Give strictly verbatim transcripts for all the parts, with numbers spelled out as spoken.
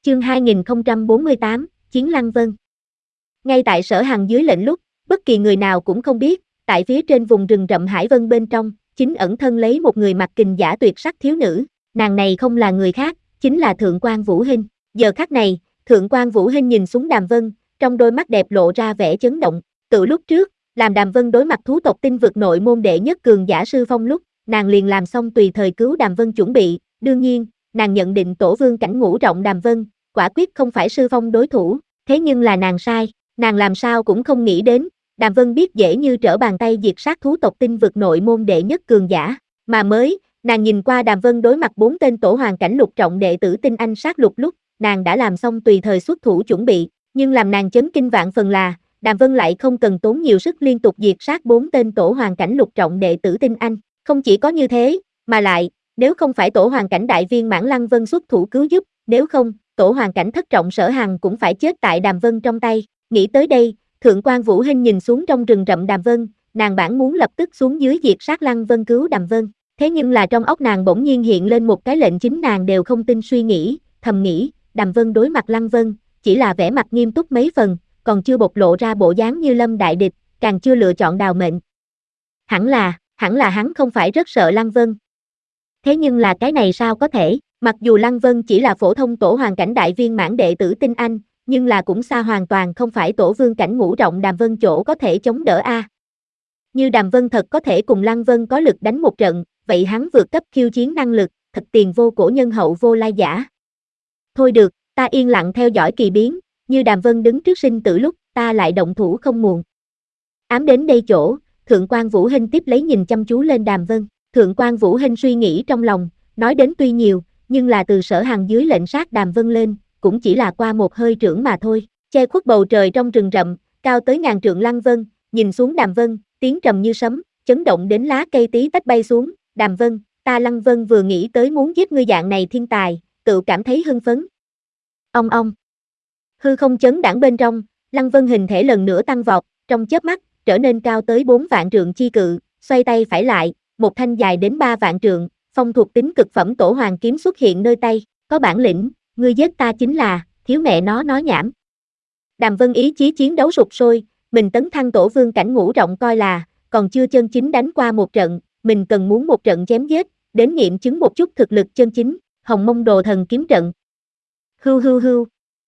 Chương hai nghìn không trăm bốn mươi tám, Chiến Lăng Vân. Ngay tại Sở Hằng dưới lệnh lúc, bất kỳ người nào cũng không biết, tại phía trên vùng rừng rậm Hải Vân bên trong, chính ẩn thân lấy một người mặc kình giả tuyệt sắc thiếu nữ, nàng này không là người khác, chính là Thượng quan Vũ Hinh. Giờ khắc này, Thượng quan Vũ Hinh nhìn xuống Đàm Vân, trong đôi mắt đẹp lộ ra vẻ chấn động. Từ lúc trước, làm Đàm Vân đối mặt thú tộc tinh vực nội môn đệ nhất cường giả sư phong lúc, nàng liền làm xong tùy thời cứu Đàm Vân chuẩn bị, đương nhiên, nàng nhận định tổ vương cảnh ngũ trọng Đàm Vân, quả quyết không phải sư phong đối thủ, thế nhưng là nàng sai, nàng làm sao cũng không nghĩ đến, Đàm Vân biết dễ như trở bàn tay diệt sát thú tộc tinh vực nội môn đệ nhất cường giả, mà mới, nàng nhìn qua Đàm Vân đối mặt bốn tên tổ hoàng cảnh lục trọng đệ tử tinh anh sát lục lúc, nàng đã làm xong tùy thời xuất thủ chuẩn bị, nhưng làm nàng chấn kinh vạn phần là, Đàm Vân lại không cần tốn nhiều sức liên tục diệt sát bốn tên tổ hoàng cảnh lục trọng đệ tử tinh anh, không chỉ có như thế, mà lại, nếu không phải tổ hoàng cảnh đại viên mãn Lăng Vân xuất thủ cứu giúp, nếu không, tổ hoàng cảnh thất trọng Sở Hằng cũng phải chết tại Đàm Vân trong tay. Nghĩ tới đây, Thượng quan Vũ Hinh nhìn xuống trong rừng rậm Đàm Vân, nàng bản muốn lập tức xuống dưới diệt sát Lăng Vân cứu Đàm Vân, thế nhưng là trong óc nàng bỗng nhiên hiện lên một cái lệnh chính nàng đều không tin suy nghĩ, thầm nghĩ, Đàm Vân đối mặt Lăng Vân, chỉ là vẻ mặt nghiêm túc mấy phần, còn chưa bộc lộ ra bộ dáng như lâm đại địch, càng chưa lựa chọn đào mệnh. Hẳn là, hẳn là hắn không phải rất sợ Lăng Vân. Thế nhưng là cái này sao có thể, mặc dù Lăng Vân chỉ là phổ thông tổ hoàng cảnh đại viên mãn đệ tử tinh anh, nhưng là cũng xa hoàn toàn không phải tổ vương cảnh ngũ trọng Đàm Vân chỗ có thể chống đỡ a. Như Đàm Vân thật có thể cùng Lăng Vân có lực đánh một trận, vậy hắn vượt cấp khiêu chiến năng lực, thật tiền vô cổ nhân hậu vô lai giả. Thôi được, ta yên lặng theo dõi kỳ biến, như Đàm Vân đứng trước sinh tử lúc, ta lại động thủ không muộn. Ám đến đây chỗ, Thượng quan Vũ Hinh tiếp lấy nhìn chăm chú lên Đàm Vân, Thượng quan Vũ Hinh suy nghĩ trong lòng, nói đến tuy nhiều, nhưng là từ Sở Hằng dưới lệnh sát Đàm Vân lên, cũng chỉ là qua một hơi trưởng mà thôi. Che khuất bầu trời trong rừng rậm, cao tới ngàn trượng Lăng Vân, nhìn xuống Đàm Vân, tiếng trầm như sấm, chấn động đến lá cây tí tách bay xuống. Đàm Vân, ta Lăng Vân vừa nghĩ tới muốn giết ngươi dạng này thiên tài, tự cảm thấy hưng phấn. Ong ong. Hư không chấn đãng bên trong, Lăng Vân hình thể lần nữa tăng vọt, trong chớp mắt, trở nên cao tới bốn vạn trượng chi cự, xoay tay phải lại, một thanh dài đến ba vạn trượng, phong thuộc tính cực phẩm tổ hoàng kiếm xuất hiện nơi tay, có bản lĩnh, ngươi giết ta chính là, thiếu mẹ nó nói nhảm. Đàm Vân ý chí chiến đấu sục sôi, mình tấn thăng tổ vương cảnh ngũ trọng coi là, còn chưa chân chính đánh qua một trận, mình cần muốn một trận chém giết, đến nghiệm chứng một chút thực lực chân chính, Hồng Mông Đồ Thần Kiếm Trận. Hưu hưu hưu.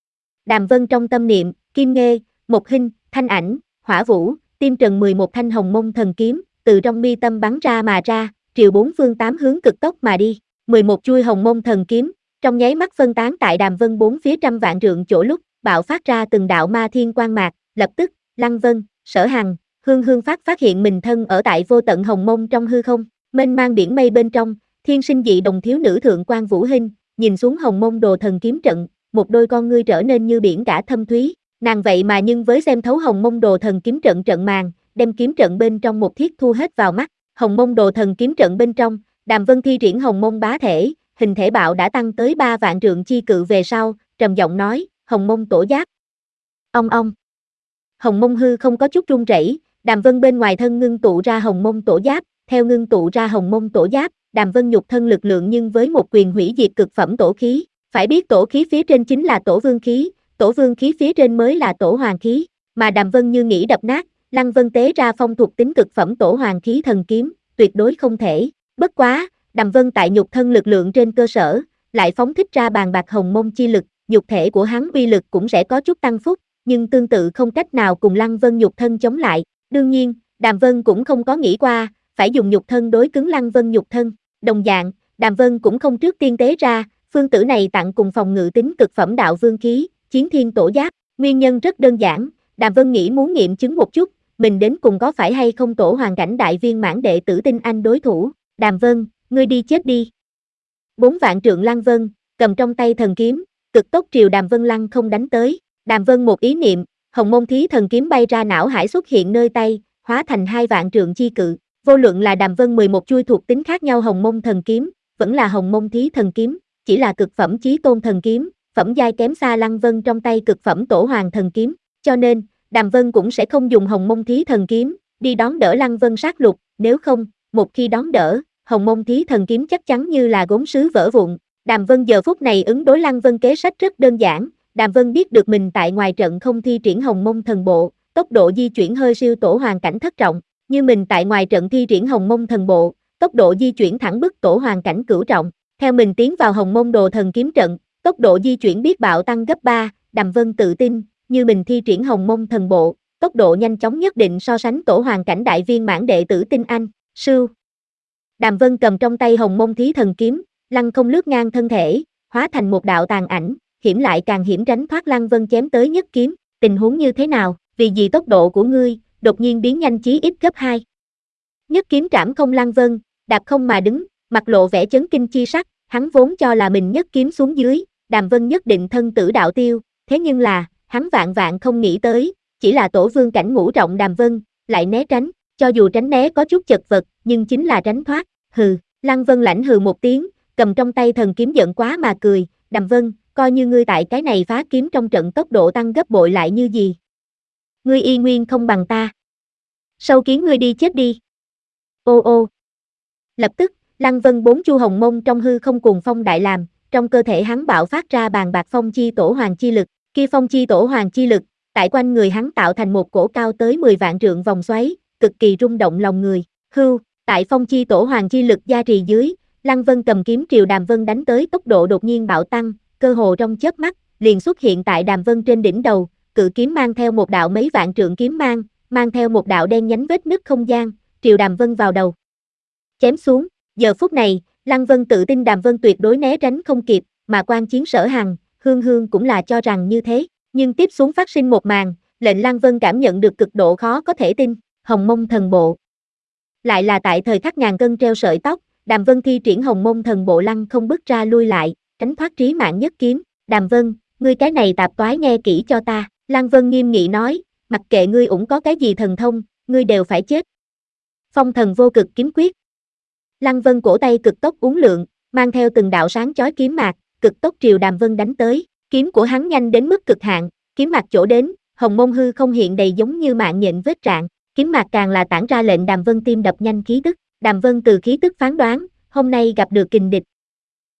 Đàm Vân trong tâm niệm, Kim Nghê, Mộc Hinh, Thanh Ảnh, Hỏa Vũ, Tim Trần mười một thanh Hồng Mông Thần Kiếm, từ trong mi tâm bắn ra mà ra, triều bốn phương tám hướng cực tốc mà đi, mười một chuôi Hồng Mông Thần Kiếm, trong nháy mắt phân tán tại Đàm Vân bốn phía trăm vạn trượng chỗ lúc, bạo phát ra từng đạo ma thiên quang mạc, lập tức, Lăng Vân, Sở Hằng, Hương Hương Phát phát hiện mình thân ở tại vô tận Hồng Mông trong hư không, mênh mang biển mây bên trong, thiên sinh dị đồng thiếu nữ Thượng quan Vũ Hinh, nhìn xuống Hồng Mông Đồ Thần Kiếm Trận, một đôi con ngươi trở nên như biển cả thâm thúy, nàng vậy mà nhưng với xem thấu Hồng Mông Đồ Thần Kiếm Trận trận màn, đem kiếm trận bên trong một thiết thu hết vào mắt, Hồng Mông Đồ Thần Kiếm Trận bên trong, Đàm Vân thi triển Hồng Mông bá thể, hình thể bạo đã tăng tới ba vạn trượng chi cự về sau, trầm giọng nói, Hồng Mông tổ giáp. Ong ong. Hồng Mông hư không có chút rung rẩy, Đàm Vân bên ngoài thân ngưng tụ ra Hồng Mông tổ giáp, theo ngưng tụ ra Hồng Mông tổ giáp, Đàm Vân nhục thân lực lượng nhưng với một quyền hủy diệt cực phẩm tổ khí, phải biết tổ khí phía trên chính là tổ vương khí, tổ vương khí phía trên mới là tổ hoàng khí, mà Đàm Vân như nghĩ đập nát, Lăng Vân tế ra phong thuộc tính cực phẩm tổ hoàng khí thần kiếm, tuyệt đối không thể. Bất quá, Đàm Vân tại nhục thân lực lượng trên cơ sở, lại phóng thích ra bàn bạc Hồng Mông chi lực, nhục thể của hắn uy lực cũng sẽ có chút tăng phúc, nhưng tương tự không cách nào cùng Lăng Vân nhục thân chống lại. Đương nhiên, Đàm Vân cũng không có nghĩ qua, phải dùng nhục thân đối cứng Lăng Vân nhục thân. Đồng dạng, Đàm Vân cũng không trước tiên tế ra, phương tử này tặng cùng phòng ngự tính cực phẩm đạo vương khí, chiến thiên tổ giáp. Nguyên nhân rất đơn giản, Đàm Vân nghĩ muốn nghiệm chứng một chút, mình đến cùng có phải hay không tổ hoàng cảnh đại viên mãn đệ tử tinh anh đối thủ. Đàm Vân, ngươi đi chết đi. Bốn vạn trượng Lăng Vân, cầm trong tay thần kiếm, cực tốc triều Đàm Vân lăng không đánh tới. Đàm Vân một ý niệm, Hồng Mông Thí thần kiếm bay ra não hải xuất hiện nơi tay, hóa thành hai vạn trượng chi cự. Vô luận là Đàm Vân mười một chuôi thuộc tính khác nhau Hồng Mông thần kiếm, vẫn là Hồng Mông Thí thần kiếm, chỉ là cực phẩm chí tôn thần kiếm, phẩm giai kém xa Lăng Vân trong tay cực phẩm tổ hoàng thần kiếm, cho nên, Đàm Vân cũng sẽ không dùng Hồng Mông Thí thần kiếm, đi đón đỡ Lăng Vân sát lục, nếu không, một khi đón đỡ, Hồng Mông Thí thần kiếm chắc chắn như là gốm sứ vỡ vụn, Đàm Vân giờ phút này ứng đối Lăng Vân kế sách rất đơn giản, Đàm Vân biết được mình tại ngoài trận không thi triển Hồng Mông Thần Bộ, tốc độ di chuyển hơi siêu tổ hoàn cảnh thất trọng, như mình tại ngoài trận thi triển Hồng Mông Thần Bộ, tốc độ di chuyển thẳng bức tổ hoàn cảnh cửu trọng, theo mình tiến vào Hồng Mông Đồ Thần kiếm trận, tốc độ di chuyển biết bạo tăng gấp ba, Đàm Vân tự tin, như mình thi triển Hồng Mông Thần Bộ, tốc độ nhanh chóng nhất định so sánh tổ hoàn cảnh đại viên mãn đệ tử tinh anh, sưu. Đàm Vân cầm trong tay Hồng Mông Thí Thần kiếm, lăng không lướt ngang thân thể, hóa thành một đạo tàn ảnh, hiểm lại càng hiểm tránh thoát Lăng Vân chém tới nhất kiếm, tình huống như thế nào, vì gì tốc độ của ngươi, đột nhiên biến nhanh chí ít gấp hai. Nhất kiếm trảm không Lăng Vân, đạp không mà đứng, mặt lộ vẻ chấn kinh chi sắc, hắn vốn cho là mình nhất kiếm xuống dưới, Đàm Vân nhất định thân tử đạo tiêu, thế nhưng là, hắn vạn vạn không nghĩ tới, chỉ là tổ vương cảnh ngũ trọng Đàm Vân, lại né tránh, cho dù tránh né có chút chật vật, nhưng chính là tránh thoát, hừ, Lăng Vân lãnh hừ một tiếng, cầm trong tay thần kiếm giận quá mà cười, Đàm Vân, coi như ngươi tại cái này phá kiếm trong trận tốc độ tăng gấp bội lại như gì. Ngươi y nguyên không bằng ta. Sâu kiến ngươi đi chết đi. Ô ô. Lập tức, Lăng Vân bốn chu hồng mông trong hư không cuồng phong đại làm, trong cơ thể hắn bạo phát ra bàn bạc phong chi tổ hoàng chi lực, kia phong chi tổ hoàng chi lực, tại quanh người hắn tạo thành một cổ cao tới mười vạn trượng vòng xoáy, cực kỳ rung động lòng người. Hưu, tại phong chi tổ hoàng chi lực gia trì dưới, Lăng Vân cầm kiếm triều Đàm Vân đánh tới tốc độ đột nhiên bạo tăng, cơ hồ trong chớp mắt, liền xuất hiện tại Đàm Vân trên đỉnh đầu, cự kiếm mang theo một đạo mấy vạn trượng kiếm mang, mang theo một đạo đen nhánh vết nứt không gian, triều Đàm Vân vào đầu. Chém xuống, giờ phút này, Lăng Vân tự tin Đàm Vân tuyệt đối né tránh không kịp, mà quan chiến Sở Hằng, Hương Hương cũng là cho rằng như thế, nhưng tiếp xuống phát sinh một màn, lệnh Lăng Vân cảm nhận được cực độ khó có thể tin, Hồng Mông Thần Bộ. Lại là tại thời khắc ngàn cân treo sợi tóc, Đàm Vân thi triển Hồng Mông Thần Bộ lăng không bước ra lui lại, tránh thoát trí mạng nhất kiếm, Đàm Vân, ngươi cái này tạp toái nghe kỹ cho ta, Lăng Vân nghiêm nghị nói, mặc kệ ngươi ủng có cái gì thần thông, ngươi đều phải chết. Phong thần vô cực kiếm quyết. Lăng Vân cổ tay cực tốc uốn lượn, mang theo từng đạo sáng chói kiếm mạc, cực tốc triều Đàm Vân đánh tới, kiếm của hắn nhanh đến mức cực hạn, kiếm mạc chỗ đến, Hồng Mông hư không hiện đầy giống như mạng nhện vết rạn, kiếm mạc càng là tản ra lệnh Đàm Vân tim đập nhanh khí tức, Đàm Vân từ khí tức phán đoán, hôm nay gặp được kình địch,